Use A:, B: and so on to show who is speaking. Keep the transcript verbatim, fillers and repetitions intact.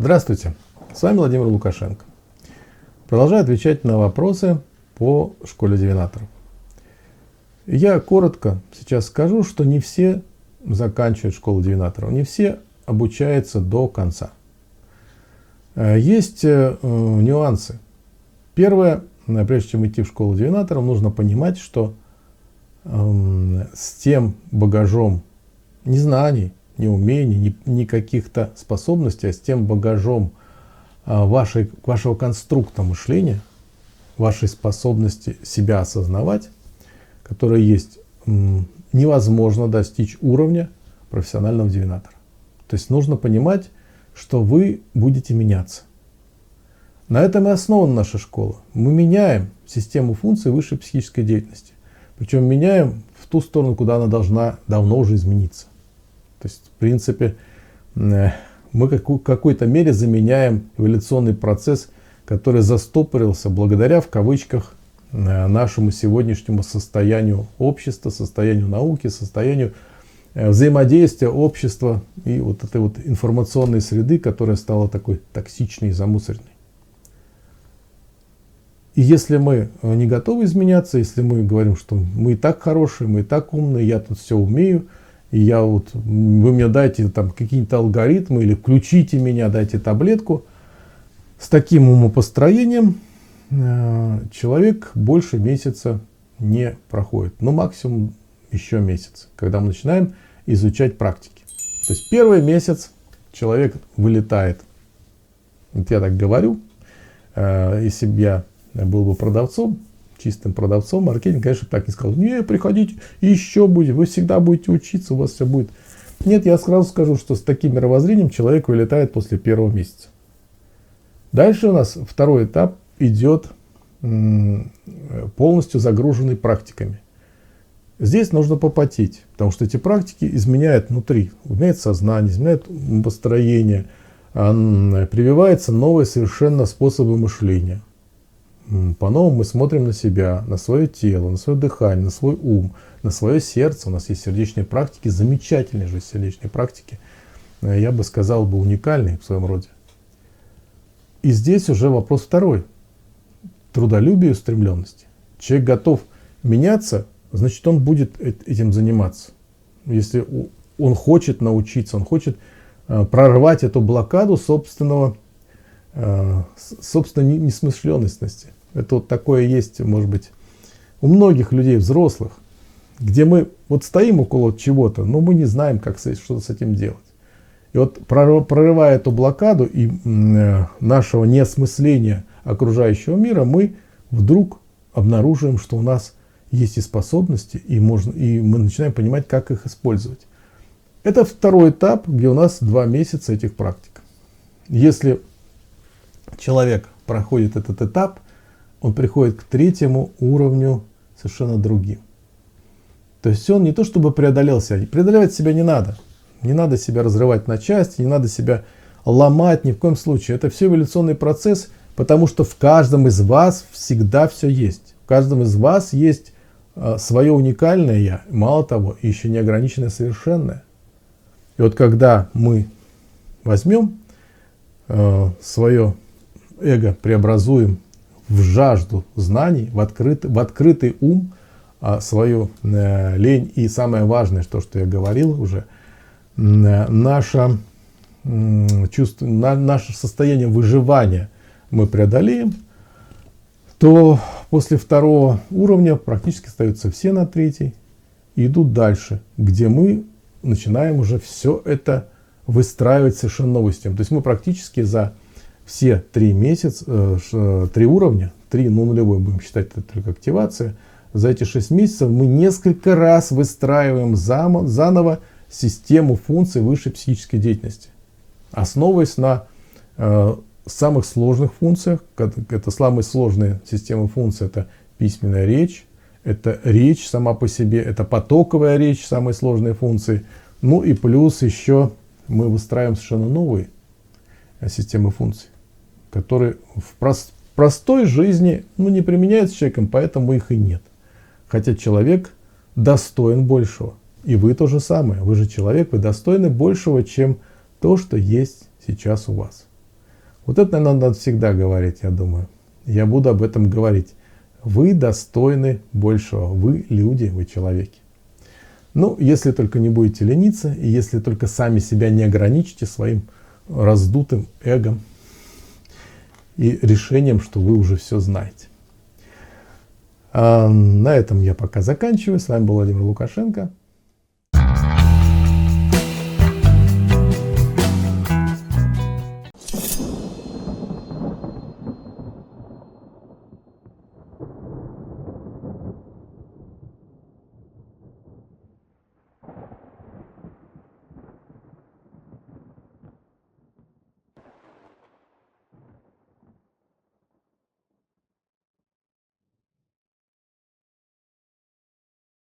A: Здравствуйте, с вами Владимир Лукашенко. Продолжаю отвечать на вопросы по школе дивинаторов. Я коротко сейчас скажу, что не все заканчивают школу дивинаторов, не все обучаются до конца. Есть нюансы. Первое, прежде чем идти в школу дивинаторов, нужно понимать, что с тем багажом не знаний, ни умений, ни, ни каких-то способностей, а с тем багажом вашей, вашего конструкта мышления, вашей способности себя осознавать, которая есть, невозможно достичь уровня профессионального дивинатора. То есть нужно понимать, что вы будете меняться. На этом и основана наша школа. Мы меняем систему функций высшей психической деятельности. Причем меняем в ту сторону, куда она должна давно уже измениться. То есть, в принципе, мы в какой-то мере заменяем эволюционный процесс, который застопорился благодаря, в кавычках, нашему сегодняшнему состоянию общества, состоянию науки, состоянию взаимодействия общества и вот этой вот информационной среды, которая стала такой токсичной и замусоренной. И если мы не готовы изменяться, если мы говорим, что мы и так хорошие, мы и так умные, я тут все умею, и я вот, вы мне дайте там какие-то алгоритмы или включите меня, дайте таблетку, с таким умопостроением человек больше месяца не проходит. Ну, максимум еще месяц, когда мы начинаем изучать практики. То есть первый месяц человек вылетает. Вот я так говорю, если бы я был бы продавцом, чистым продавцом, маркетинг, конечно, так не сказал. Не, приходите, еще будете, вы всегда будете учиться, у вас все будет. Нет, я сразу скажу, что с таким мировоззрением человек вылетает после первого месяца. Дальше у нас второй этап идет полностью загруженный практиками. Здесь нужно попотеть, потому что эти практики изменяют внутри, изменяют сознание, изменяют построение, прививаются новые совершенно способы мышления. По-новому мы смотрим на себя, на свое тело, на свое дыхание, на свой ум, на свое сердце. У нас есть сердечные практики, замечательные же сердечные практики. Я бы сказал, бы уникальные в своем роде. И здесь уже вопрос второй. Трудолюбие и устремленности. Человек готов меняться, значит, он будет этим заниматься. Если он хочет научиться, он хочет прорвать эту блокаду собственного, собственной несмышленности. Это вот такое есть, может быть, у многих людей, взрослых, где мы вот стоим около чего-то, но мы не знаем, как что-то с этим делать. И вот прорывая эту блокаду и нашего неосмысления окружающего мира, мы вдруг обнаруживаем, что у нас есть и способности, и, можно, и мы начинаем понимать, как их использовать. Это второй этап, где у нас два месяца этих практик. Если человек проходит этот этап, он приходит к третьему уровню совершенно другим. То есть он не то чтобы преодолел себя, преодолевать себя не надо. Не надо себя разрывать на части, не надо себя ломать ни в коем случае. Это все эволюционный процесс, потому что в каждом из вас всегда все есть. В каждом из вас есть э, свое уникальное я, мало того, еще неограниченное совершенное. И вот когда мы возьмем э, свое эго, преобразуем в жажду знаний, в открытый, в открытый ум, а свою э, лень и самое важное, то, что я говорил уже, э, наше, э, чувство, на, наше состояние выживания мы преодолеем, то после второго уровня практически остаются все на третий и идут дальше, где мы начинаем уже все это выстраивать совершенно новую систему. То есть мы практически за все три месяца, три уровня, три, ну нулевой будем считать, это только активация, за эти шесть месяцев мы несколько раз выстраиваем заново систему функций высшей психической деятельности, основываясь на э, самых сложных функциях. Это самые сложные системы функций, это письменная речь, это речь сама по себе, это потоковая речь, самые сложные функции. Ну и плюс еще мы выстраиваем совершенно новые системы функций, которые в прост, простой жизни ну, не применяются человеком, поэтому их и нет. Хотя человек достоин большего. И вы то же самое. Вы же человек, вы достойны большего, чем то, что есть сейчас у вас. Вот это, наверное, надо всегда говорить, я думаю. Я буду об этом говорить. Вы достойны большего. Вы люди, вы человеки. Ну, если только не будете лениться, и если только сами себя не ограничите своим раздутым эго и решением, что вы уже все знаете. А на этом я пока заканчиваю. С вами был Владимир Лукашенко.